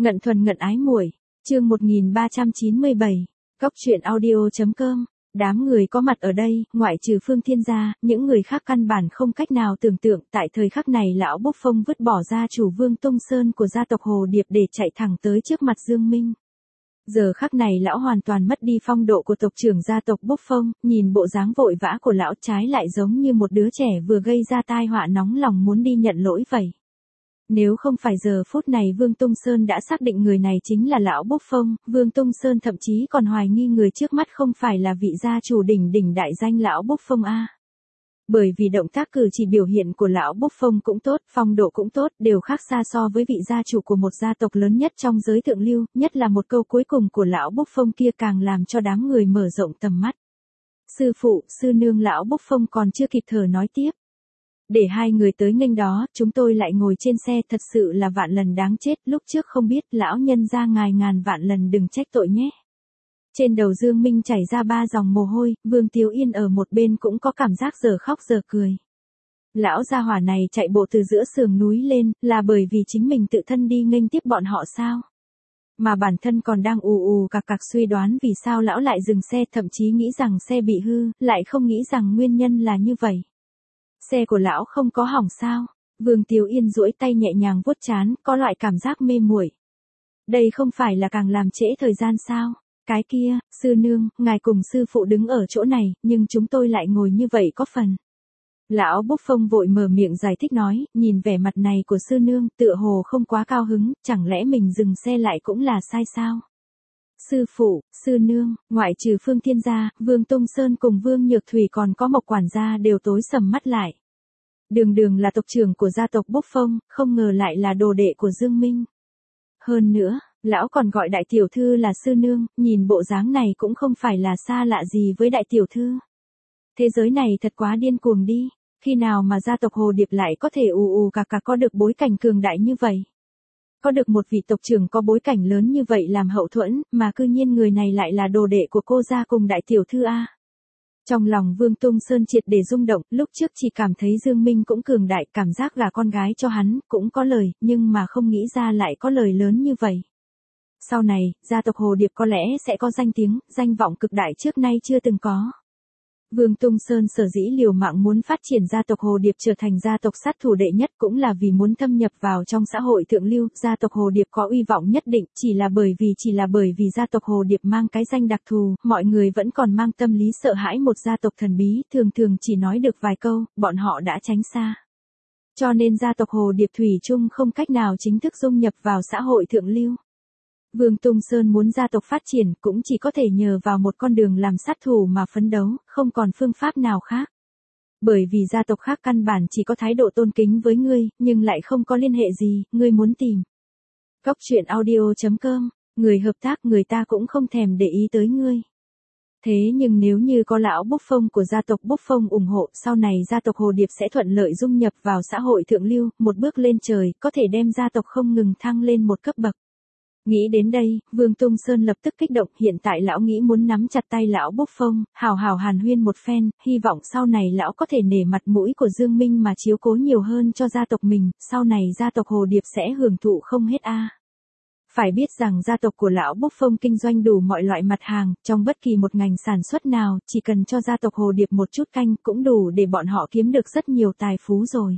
Ngận thuần ngận ái muội, chương 1397, Cóc truyện audio.com. Đám người có mặt ở đây, ngoại trừ Phương Thiên gia, những người khác căn bản không cách nào tưởng tượng, tại thời khắc này lão Bốc Phong vứt bỏ gia chủ Vương Tung Sơn của gia tộc Hồ Điệp để chạy thẳng tới trước mặt Dương Minh. Giờ khắc này lão hoàn toàn mất đi phong độ của tộc trưởng gia tộc Bốc Phong, nhìn bộ dáng vội vã của lão trái lại giống như một đứa trẻ vừa gây ra tai họa nóng lòng muốn đi nhận lỗi vậy. Nếu không phải giờ phút này Vương Tung Sơn đã xác định người này chính là lão Bốc Phong, Vương Tung Sơn thậm chí còn hoài nghi người trước mắt không phải là vị gia chủ đỉnh đại danh lão Bốc Phong a. Bởi vì động tác cử chỉ biểu hiện của lão Bốc Phong cũng tốt, phong độ cũng tốt, đều khác xa so với vị gia chủ của một gia tộc lớn nhất trong giới thượng lưu, nhất là một câu cuối cùng của lão Bốc Phong kia càng làm cho đám người mở rộng tầm mắt. Sư phụ, sư nương lão Bốc Phong còn chưa kịp thở nói tiếp. Để hai người tới nghênh đó, chúng tôi lại ngồi trên xe, thật sự là vạn lần đáng chết, lúc trước không biết, lão nhân gia ngài ngàn vạn lần đừng trách tội nhé. Trên đầu Dương Minh chảy ra 3 dòng mồ hôi, Vương Tiếu Yên ở một bên cũng có cảm giác giờ khóc giờ cười. Lão gia hỏa này chạy bộ từ giữa sườn núi lên, là bởi vì chính mình tự thân đi nghênh tiếp bọn họ sao? Mà bản thân còn đang ù cạc suy đoán vì sao lão lại dừng xe, thậm chí nghĩ rằng xe bị hư, lại không nghĩ rằng nguyên nhân là như vậy. Xe của lão không có hỏng sao? Vương Tiếu Yên duỗi tay nhẹ nhàng vuốt trán, có loại cảm giác mê muội. Đây không phải là càng làm trễ thời gian sao? Cái kia, sư nương, ngài cùng sư phụ đứng ở chỗ này, nhưng chúng tôi lại ngồi như vậy có phần. Lão Bốc Phong vội mở miệng giải thích nói, nhìn vẻ mặt này của sư nương, tựa hồ không quá cao hứng, chẳng lẽ mình dừng xe lại cũng là sai sao? Sư phụ, sư nương, ngoại trừ Phương Thiên gia, Vương Tung Sơn cùng Vương Nhược Thủy còn có Mộc quản gia đều tối sầm mắt lại. Đường là tộc trưởng của gia tộc Bốc Phong, không ngờ lại là đồ đệ của Dương Minh. Hơn nữa, lão còn gọi đại tiểu thư là sư nương, nhìn bộ dáng này cũng không phải là xa lạ gì với đại tiểu thư. Thế giới này thật quá điên cuồng đi, khi nào mà gia tộc Hồ Điệp lại có thể ù cạc có được bối cảnh cường đại như vậy. Có được một vị tộc trưởng có bối cảnh lớn như vậy làm hậu thuẫn, mà cư nhiên người này lại là đồ đệ của cô gia cùng đại tiểu thư a. Trong lòng Vương Tung Sơn triệt để rung động, lúc trước chỉ cảm thấy Dương Minh cũng cường đại, cảm giác là con gái cho hắn, cũng có lời, nhưng mà không nghĩ ra lại có lời lớn như vậy. Sau này, gia tộc Hồ Điệp có lẽ sẽ có danh tiếng, danh vọng cực đại trước nay chưa từng có. Vương Tung Sơn sở dĩ liều mạng muốn phát triển gia tộc Hồ Điệp trở thành gia tộc sát thủ đệ nhất cũng là vì muốn thâm nhập vào trong xã hội thượng lưu, gia tộc Hồ Điệp có uy vọng nhất định, chỉ là bởi vì gia tộc Hồ Điệp mang cái danh đặc thù, mọi người vẫn còn mang tâm lý sợ hãi một gia tộc thần bí, thường chỉ nói được vài câu, bọn họ đã tránh xa. Cho nên gia tộc Hồ Điệp thủy chung không cách nào chính thức dung nhập vào xã hội thượng lưu. Vương Tung Sơn muốn gia tộc phát triển cũng chỉ có thể nhờ vào một con đường làm sát thủ mà phấn đấu, không còn phương pháp nào khác. Bởi vì gia tộc khác căn bản chỉ có thái độ tôn kính với ngươi, nhưng lại không có liên hệ gì, ngươi muốn tìm. Cóc truyện audio.com, người hợp tác người ta cũng không thèm để ý tới ngươi. Thế nhưng nếu như có lão Bốc Phong của gia tộc Bốc Phong ủng hộ, sau này gia tộc Hồ Điệp sẽ thuận lợi dung nhập vào xã hội thượng lưu, một bước lên trời, có thể đem gia tộc không ngừng thăng lên một cấp bậc. Nghĩ đến đây, Vương Tung Sơn lập tức kích động, hiện tại lão nghĩ muốn nắm chặt tay lão Bốc Phong, hào hàn huyên một phen, hy vọng sau này lão có thể nể mặt mũi của Dương Minh mà chiếu cố nhiều hơn cho gia tộc mình, sau này gia tộc Hồ Điệp sẽ hưởng thụ không hết a. Phải biết rằng gia tộc của lão Bốc Phong kinh doanh đủ mọi loại mặt hàng, trong bất kỳ một ngành sản xuất nào, chỉ cần cho gia tộc Hồ Điệp một chút canh cũng đủ để bọn họ kiếm được rất nhiều tài phú rồi.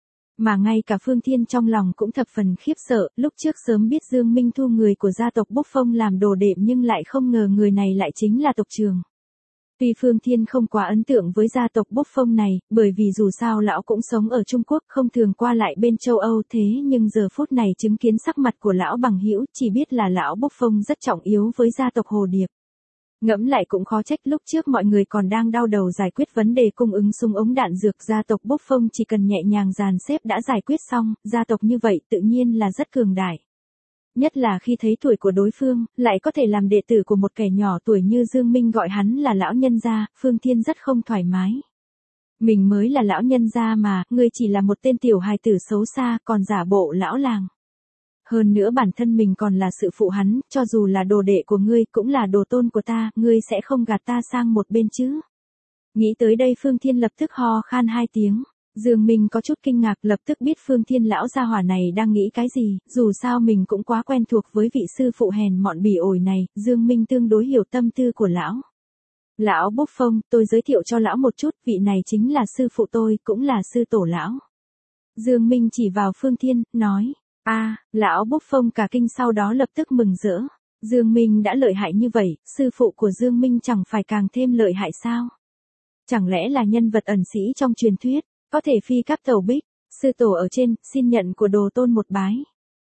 Mà ngay cả Phương Thiên trong lòng cũng thập phần khiếp sợ, lúc trước sớm biết Dương Minh thu người của gia tộc Bốc Phong làm đồ đệ nhưng lại không ngờ người này lại chính là tộc trưởng. Tuy Phương Thiên không quá ấn tượng với gia tộc Bốc Phong này, bởi vì dù sao lão cũng sống ở Trung Quốc không thường qua lại bên châu Âu thế nhưng giờ phút này chứng kiến sắc mặt của lão bằng hữu chỉ biết là lão Bốc Phong rất trọng yếu với gia tộc Hồ Điệp. Ngẫm lại cũng khó trách lúc trước mọi người còn đang đau đầu giải quyết vấn đề cung ứng súng ống đạn dược, gia tộc Bốc Phong chỉ cần nhẹ nhàng dàn xếp đã giải quyết xong, gia tộc như vậy tự nhiên là rất cường đại. Nhất là khi thấy tuổi của đối phương, lại có thể làm đệ tử của một kẻ nhỏ tuổi như Dương Minh gọi hắn là lão nhân gia, Phương Thiên rất không thoải mái. Mình mới là lão nhân gia mà, ngươi chỉ là một tên tiểu hài tử xấu xa, còn giả bộ lão làng. Hơn nữa bản thân mình còn là sự phụ hắn, cho dù là đồ đệ của ngươi cũng là đồ tôn của ta, ngươi sẽ không gạt ta sang một bên chứ. Nghĩ tới đây Phương Thiên lập tức ho khan 2 tiếng. Dương Minh có chút kinh ngạc, lập tức biết Phương Thiên lão gia hỏa này đang nghĩ cái gì, dù sao mình cũng quá quen thuộc với vị sư phụ hèn mọn bỉ ổi này, Dương Minh tương đối hiểu tâm tư của lão. Lão Bốc Phong, tôi giới thiệu cho lão một chút, vị này chính là sư phụ tôi, cũng là sư tổ lão. Dương Minh chỉ vào Phương Thiên, nói, lão Bốc Phong cả kinh, sau đó lập tức mừng rỡ. Dương Minh đã lợi hại như vậy, sư phụ của Dương Minh chẳng phải càng thêm lợi hại sao? Chẳng lẽ là nhân vật ẩn sĩ trong truyền thuyết, có thể phi cáp tàu bích, sư tổ ở trên, xin nhận của đồ tôn một bái.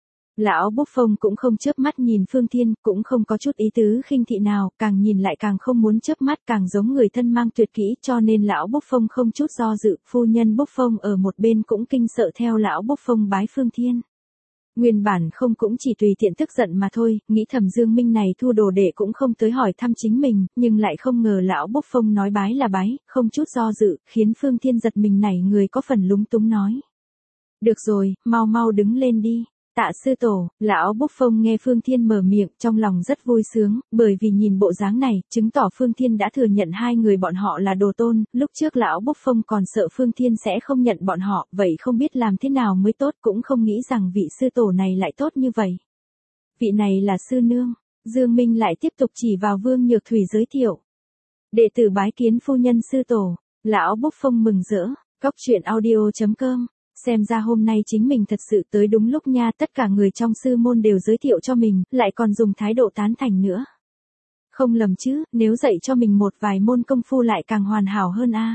Lão Bốc Phong cũng không chớp mắt nhìn Phương Thiên, cũng không có chút ý tứ khinh thị nào, càng nhìn lại càng không muốn chớp mắt, càng giống người thân mang tuyệt kỹ, cho nên lão Bốc Phong không chút do dự, phu nhân Bốc Phong ở một bên cũng kinh sợ theo lão Bốc Phong bái Phương Thiên. Nguyên bản không cũng chỉ tùy tiện tức giận mà thôi, nghĩ thầm Dương Minh này thu đồ đệ cũng không tới hỏi thăm chính mình, nhưng lại không ngờ lão Bốc Phong nói bái là bái, không chút do dự, khiến Phương Thiên giật mình nảy người, có phần lúng túng nói. Được rồi, mau mau đứng lên đi. Tạ sư tổ, lão Bốc Phong nghe Phương Thiên mở miệng, trong lòng rất vui sướng, bởi vì nhìn bộ dáng này, chứng tỏ Phương Thiên đã thừa nhận hai người bọn họ là đồ tôn, lúc trước lão Bốc Phong còn sợ Phương Thiên sẽ không nhận bọn họ, vậy không biết làm thế nào mới tốt, cũng không nghĩ rằng vị sư tổ này lại tốt như vậy. Vị này là sư nương, Dương Minh lại tiếp tục chỉ vào Vương Nhược Thủy giới thiệu. Đệ tử bái kiến phu nhân sư tổ, lão Bốc Phong mừng rỡ, Cốc.audio.com. Xem ra hôm nay chính mình thật sự tới đúng lúc nha, tất cả người trong sư môn đều giới thiệu cho mình, lại còn dùng thái độ tán thành nữa. Không lầm chứ, nếu dạy cho mình một vài môn công phu lại càng hoàn hảo hơn a.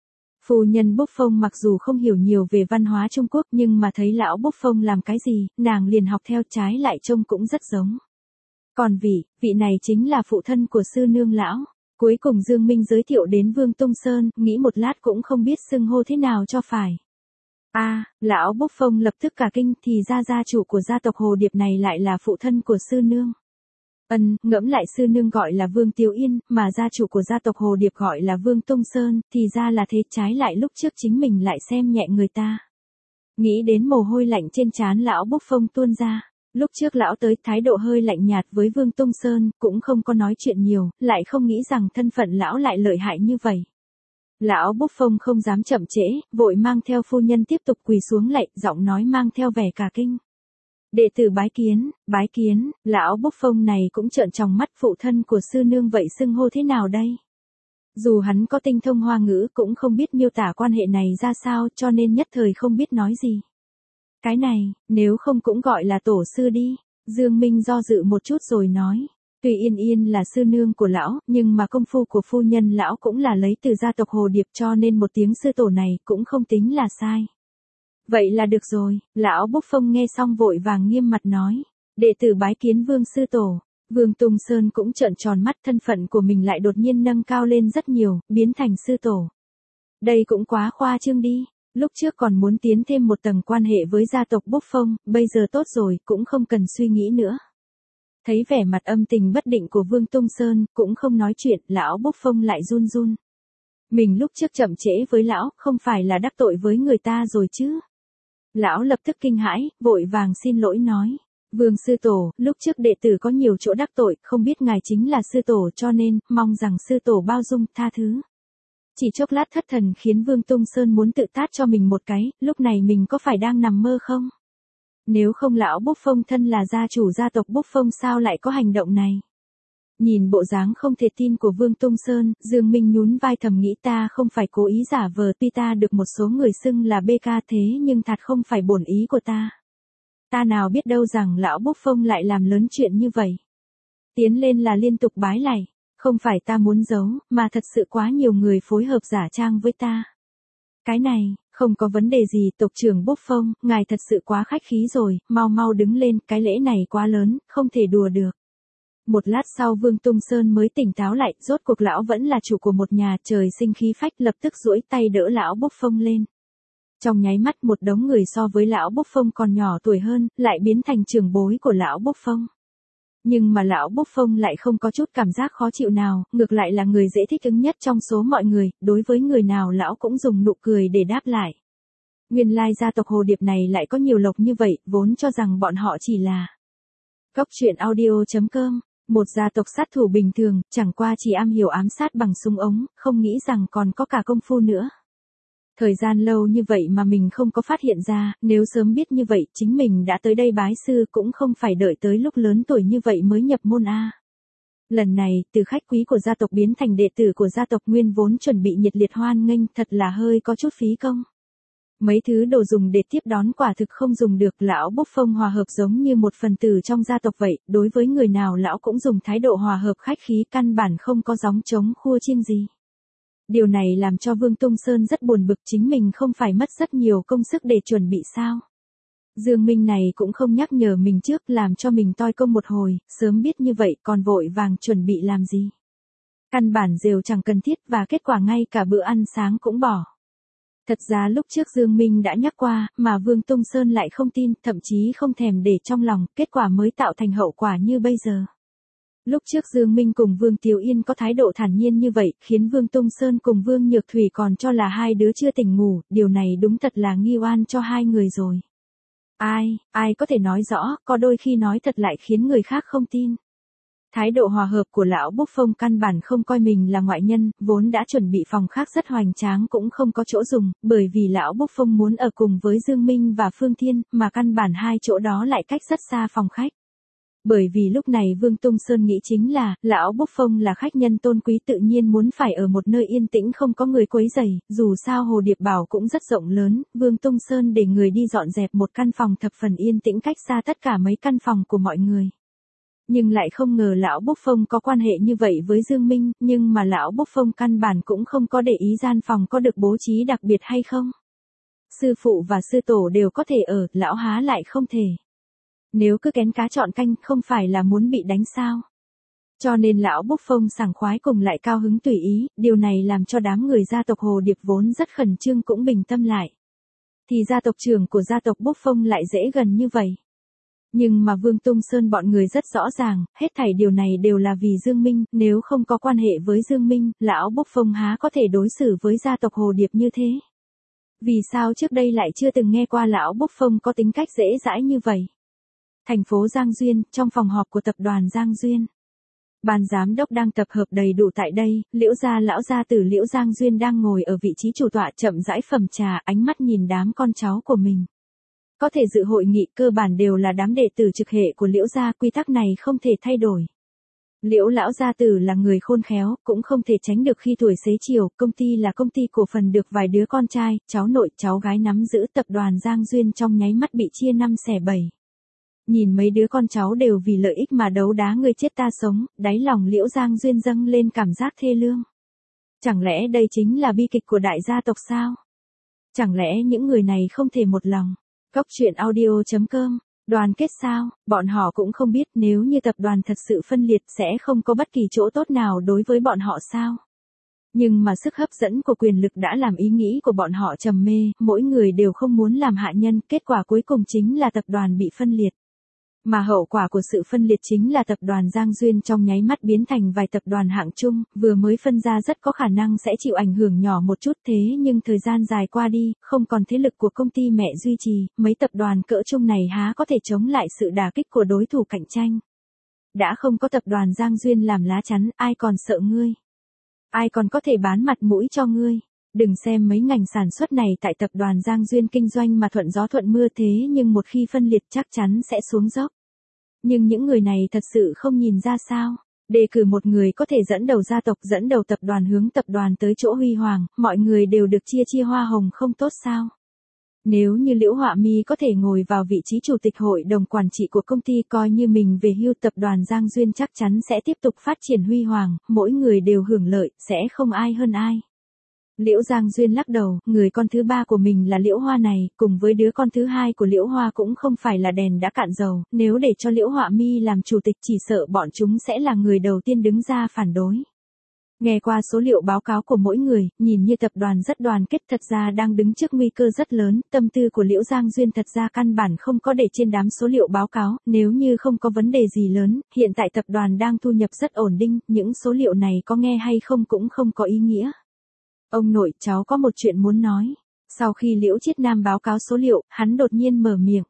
Phu nhân Bốc Phong mặc dù không hiểu nhiều về văn hóa Trung Quốc nhưng mà thấy lão Bốc Phong làm cái gì, nàng liền học theo, trái lại trông cũng rất giống. Còn vị này chính là phụ thân của sư nương lão. Cuối cùng Dương Minh giới thiệu đến Vương Tung Sơn, nghĩ một lát cũng không biết xưng hô thế nào cho phải. Lão Bốc Phong lập tức cả kinh, thì ra gia chủ của gia tộc Hồ Điệp này lại là phụ thân của sư nương. Ngẫm lại sư nương gọi là Vương Tiếu Yên, mà gia chủ của gia tộc Hồ Điệp gọi là Vương Tung Sơn, thì ra là thế, trái lại lúc trước chính mình lại xem nhẹ người ta. Nghĩ đến mồ hôi lạnh trên trán lão Bốc Phong tuôn ra. Lúc trước lão tới thái độ hơi lạnh nhạt với Vương Tung Sơn, cũng không có nói chuyện nhiều, lại không nghĩ rằng thân phận lão lại lợi hại như vậy. Lão Bốc Phong không dám chậm trễ, vội mang theo phu nhân tiếp tục quỳ xuống lạy, giọng nói mang theo vẻ cả kinh. Đệ tử bái kiến, lão Bốc Phong này cũng trợn tròng mắt, phụ thân của sư nương vậy xưng hô thế nào đây? Dù hắn có tinh thông Hoa ngữ cũng không biết miêu tả quan hệ này ra sao, cho nên nhất thời không biết nói gì. Cái này, nếu không cũng gọi là tổ sư đi, Dương Minh do dự một chút rồi nói. Tuy Yên Yên là sư nương của lão, nhưng mà công phu của phu nhân lão cũng là lấy từ gia tộc Hồ Điệp, cho nên một tiếng sư tổ này cũng không tính là sai. Vậy là được rồi, lão Bốc Phong nghe xong vội vàng nghiêm mặt nói. Đệ tử bái kiến Vương sư tổ. Vương Tung Sơn cũng trợn tròn mắt, thân phận của mình lại đột nhiên nâng cao lên rất nhiều, biến thành sư tổ. Đây cũng quá khoa trương đi. Lúc trước còn muốn tiến thêm một tầng quan hệ với gia tộc Bốc Phong, bây giờ tốt rồi, cũng không cần suy nghĩ nữa. Thấy vẻ mặt âm tình bất định của Vương Tung Sơn, cũng không nói chuyện, lão Bốc Phong lại run run. Mình lúc trước chậm trễ với lão, không phải là đắc tội với người ta rồi chứ? Lão lập tức kinh hãi, vội vàng xin lỗi nói. Vương sư tổ, lúc trước đệ tử có nhiều chỗ đắc tội, không biết ngài chính là sư tổ, cho nên, mong rằng sư tổ bao dung, tha thứ. Chỉ chốc lát thất thần khiến Vương Tung Sơn muốn tự tát cho mình một cái, lúc này mình có phải đang nằm mơ không? Nếu không lão Bốc Phong thân là gia chủ gia tộc Bốc Phong sao lại có hành động này? Nhìn bộ dáng không thể tin của Vương Tung Sơn, Dương Minh nhún vai thầm nghĩ ta không phải cố ý giả vờ, tuy ta được một số người xưng là BK thế nhưng thật không phải bổn ý của ta. Ta nào biết đâu rằng lão Bốc Phong lại làm lớn chuyện như vậy. Tiến lên là liên tục bái lạy, không phải ta muốn giấu, mà thật sự quá nhiều người phối hợp giả trang với ta. Cái này, không có vấn đề gì, tộc trưởng Bốc Phong, ngài thật sự quá khách khí rồi, mau mau đứng lên, cái lễ này quá lớn, không thể đùa được. Một lát sau Vương Tung Sơn mới tỉnh táo lại, rốt cuộc lão vẫn là chủ của một nhà, trời sinh khí phách, lập tức duỗi tay đỡ lão Bốc Phong lên. Trong nháy mắt một đống người so với lão Bốc Phong còn nhỏ tuổi hơn, lại biến thành trưởng bối của lão Bốc Phong. Nhưng mà lão Bốc Phong lại không có chút cảm giác khó chịu nào, ngược lại là người dễ thích ứng nhất trong số mọi người, đối với người nào lão cũng dùng nụ cười để đáp lại. Nguyên lai gia tộc Hồ Điệp này lại có nhiều lộc như vậy, vốn cho rằng bọn họ chỉ là Cốc.audio.com, một gia tộc sát thủ bình thường, chẳng qua chỉ am hiểu ám sát bằng súng ống, không nghĩ rằng còn có cả công phu nữa. Thời gian lâu như vậy mà mình không có phát hiện ra, nếu sớm biết như vậy chính mình đã tới đây bái sư cũng không phải đợi tới lúc lớn tuổi như vậy mới nhập môn a. Lần này, từ khách quý của gia tộc biến thành đệ tử của gia tộc nguyên vốn chuẩn bị nhiệt liệt hoan nghênh thật là hơi có chút phí công. Mấy thứ đồ dùng để tiếp đón quả thực không dùng được, lão Bốc Phong hòa hợp giống như một phần tử trong gia tộc vậy, đối với người nào lão cũng dùng thái độ hòa hợp khách khí, căn bản không có gióng trống khua chiêng gì. Điều này làm cho Vương Tung Sơn rất buồn bực, chính mình không phải mất rất nhiều công sức để chuẩn bị sao. Dương Minh này cũng không nhắc nhở mình trước, làm cho mình toi công một hồi, sớm biết như vậy còn vội vàng chuẩn bị làm gì. Căn bản rều chẳng cần thiết và kết quả ngay cả bữa ăn sáng cũng bỏ. Thật ra lúc trước Dương Minh đã nhắc qua, mà Vương Tung Sơn lại không tin, thậm chí không thèm để trong lòng, kết quả mới tạo thành hậu quả như bây giờ. Lúc trước Dương Minh cùng Vương Tiếu Yên có thái độ thản nhiên như vậy, khiến Vương Tung Sơn cùng Vương Nhược Thủy còn cho là hai đứa chưa tỉnh ngủ, điều này đúng thật là nghi oan cho hai người rồi. Ai có thể nói rõ, có đôi khi nói thật lại khiến người khác không tin. Thái độ hòa hợp của lão Bốc Phong căn bản không coi mình là ngoại nhân, vốn đã chuẩn bị phòng khác rất hoành tráng cũng không có chỗ dùng, bởi vì lão Bốc Phong muốn ở cùng với Dương Minh và Phương Thiên, mà căn bản hai chỗ đó lại cách rất xa phòng khách. Bởi vì lúc này Vương Tung Sơn nghĩ chính là, lão Bốc Phong là khách nhân tôn quý tự nhiên muốn phải ở một nơi yên tĩnh không có người quấy rầy, dù sao Hồ Điệp Bảo cũng rất rộng lớn, Vương Tung Sơn để người đi dọn dẹp một căn phòng thập phần yên tĩnh cách xa tất cả mấy căn phòng của mọi người. Nhưng lại không ngờ lão Bốc Phong có quan hệ như vậy với Dương Minh, nhưng mà lão Bốc Phong căn bản cũng không có để ý gian phòng có được bố trí đặc biệt hay không. Sư phụ và sư tổ đều có thể ở, lão há lại không thể. Nếu cứ kén cá chọn canh không phải là muốn bị đánh sao. Cho nên lão Bốc Phong sảng khoái cùng lại cao hứng tùy ý, điều này làm cho đám người gia tộc Hồ Điệp vốn rất khẩn trương cũng bình tâm lại. Thì gia tộc trưởng của gia tộc Bốc Phong lại dễ gần như vậy. Nhưng mà Vương Tung Sơn bọn người rất rõ ràng, hết thảy điều này đều là vì Dương Minh, nếu không có quan hệ với Dương Minh, lão Bốc Phong há có thể đối xử với gia tộc Hồ Điệp như thế. Vì sao trước đây lại chưa từng nghe qua lão Bốc Phong có tính cách dễ dãi như vậy. Thành phố Giang Duyên, trong phòng họp của tập đoàn Giang Duyên. Ban giám đốc đang tập hợp đầy đủ tại đây, Liễu gia lão gia tử Liễu Giang Duyên đang ngồi ở vị trí chủ tọa chậm rãi phẩm trà, ánh mắt nhìn đám con cháu của mình. Có thể dự hội nghị cơ bản đều là đám đệ tử trực hệ của Liễu gia, quy tắc này không thể thay đổi. Liễu lão gia tử là người khôn khéo, cũng không thể tránh được khi tuổi xế chiều, công ty là công ty cổ phần được vài đứa con trai, cháu nội, cháu gái nắm giữ, tập đoàn Giang Duyên trong nháy mắt bị chia 5 xẻ 7. Nhìn mấy đứa con cháu đều vì lợi ích mà đấu đá người chết ta sống, đáy lòng Liễu Giang Duyên dâng lên cảm giác thê lương. Chẳng lẽ đây chính là bi kịch của đại gia tộc sao? Chẳng lẽ những người này không thể một lòng? Góc truyện audio.com, đoàn kết sao? Bọn họ cũng không biết nếu như tập đoàn thật sự phân liệt sẽ không có bất kỳ chỗ tốt nào đối với bọn họ sao? Nhưng mà sức hấp dẫn của quyền lực đã làm ý nghĩ của bọn họ trầm mê, mỗi người đều không muốn làm hạ nhân, kết quả cuối cùng chính là tập đoàn bị phân liệt. Mà hậu quả của sự phân liệt chính là tập đoàn Giang Duyên trong nháy mắt biến thành vài tập đoàn hạng chung, vừa mới phân ra rất có khả năng sẽ chịu ảnh hưởng nhỏ một chút, thế nhưng thời gian dài qua đi, không còn thế lực của công ty mẹ duy trì, mấy tập đoàn cỡ chung này há có thể chống lại sự đả kích của đối thủ cạnh tranh. Đã không có tập đoàn Giang Duyên làm lá chắn, ai còn sợ ngươi? Ai còn có thể bán mặt mũi cho ngươi? Đừng xem mấy ngành sản xuất này tại tập đoàn Giang Duyên kinh doanh mà thuận gió thuận mưa thế nhưng một khi phân liệt chắc chắn sẽ xuống dốc. Nhưng những người này thật sự không nhìn ra sao. Đề cử một người có thể dẫn đầu gia tộc, dẫn đầu tập đoàn hướng tập đoàn tới chỗ huy hoàng, mọi người đều được chia hoa hồng không tốt sao? Nếu như Liễu Họa Mi có thể ngồi vào vị trí chủ tịch hội đồng quản trị của công ty coi như mình về hưu, tập đoàn Giang Duyên chắc chắn sẽ tiếp tục phát triển huy hoàng, mỗi người đều hưởng lợi, sẽ không ai hơn ai. Liễu Giang Duyên lắc đầu, người con thứ ba của mình là Liễu Hoa này, cùng với đứa con thứ hai của Liễu Hoa cũng không phải là đèn đã cạn dầu, nếu để cho Liễu Họa Mi làm chủ tịch chỉ sợ bọn chúng sẽ là người đầu tiên đứng ra phản đối. Nghe qua số liệu báo cáo của mỗi người, nhìn như tập đoàn rất đoàn kết, thật ra đang đứng trước nguy cơ rất lớn, tâm tư của Liễu Giang Duyên thật ra căn bản không có để trên đám số liệu báo cáo, nếu như không có vấn đề gì lớn, hiện tại tập đoàn đang thu nhập rất ổn định, những số liệu này có nghe hay không cũng không có ý nghĩa. Ông nội, cháu có một chuyện muốn nói. Sau khi Liễu Chiết Nam báo cáo số liệu, hắn đột nhiên mở miệng.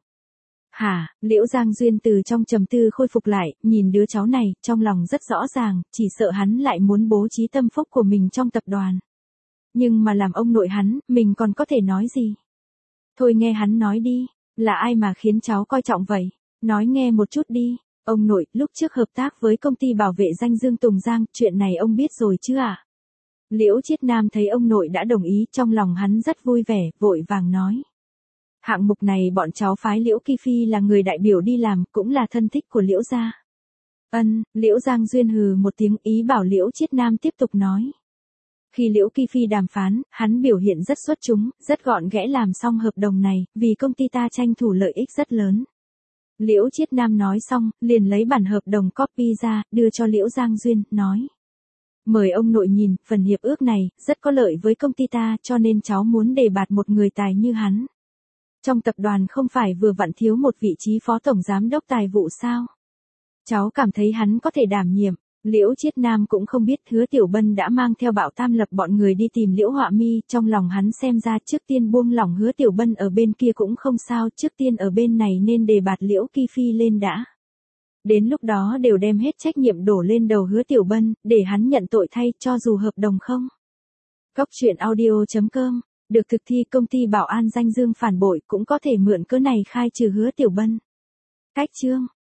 Hả? Liễu Giang Duyên từ trong trầm tư khôi phục lại, nhìn đứa cháu này, trong lòng rất rõ ràng, chỉ sợ hắn lại muốn bố trí tâm phúc của mình trong tập đoàn. Nhưng mà làm ông nội hắn, mình còn có thể nói gì? Thôi nghe hắn nói đi, là ai mà khiến cháu coi trọng vậy? Nói nghe một chút đi. Ông nội, lúc trước hợp tác với công ty bảo vệ danh Dương Tùng Giang, chuyện này ông biết rồi chứ ạ? Liễu Chiết Nam thấy ông nội đã đồng ý, trong lòng hắn rất vui vẻ, vội vàng nói. Hạng mục này bọn cháu phái Liễu Kỳ Phi là người đại biểu đi làm, cũng là thân thích của Liễu gia. Liễu Giang Duyên hừ một tiếng, ý bảo Liễu Chiết Nam tiếp tục nói. Khi Liễu Kỳ Phi đàm phán, hắn biểu hiện rất xuất chúng, rất gọn ghẽ làm xong hợp đồng này, vì công ty ta tranh thủ lợi ích rất lớn. Liễu Chiết Nam nói xong, liền lấy bản hợp đồng copy ra, đưa cho Liễu Giang Duyên, nói. Mời ông nội nhìn, phần hiệp ước này, rất có lợi với công ty ta, cho nên cháu muốn đề bạt một người tài như hắn. Trong tập đoàn không phải vừa vặn thiếu một vị trí phó tổng giám đốc tài vụ sao? Cháu cảm thấy hắn có thể đảm nhiệm. Liễu Chiết Nam cũng không biết Hứa Tiểu Bân đã mang theo Bảo Tam Lập bọn người đi tìm Liễu Họa Mi, trong lòng hắn xem ra trước tiên buông lỏng Hứa Tiểu Bân ở bên kia cũng không sao, trước tiên ở bên này nên đề bạt Liễu Kỳ Phi lên đã. Đến lúc đó đều đem hết trách nhiệm đổ lên đầu Hứa Tiểu Bân, để hắn nhận tội thay cho dù hợp đồng không. Cóc truyện audio.com, được thực thi công ty bảo an danh Dương phản bội cũng có thể mượn cớ này khai trừ Hứa Tiểu Bân. Cách chương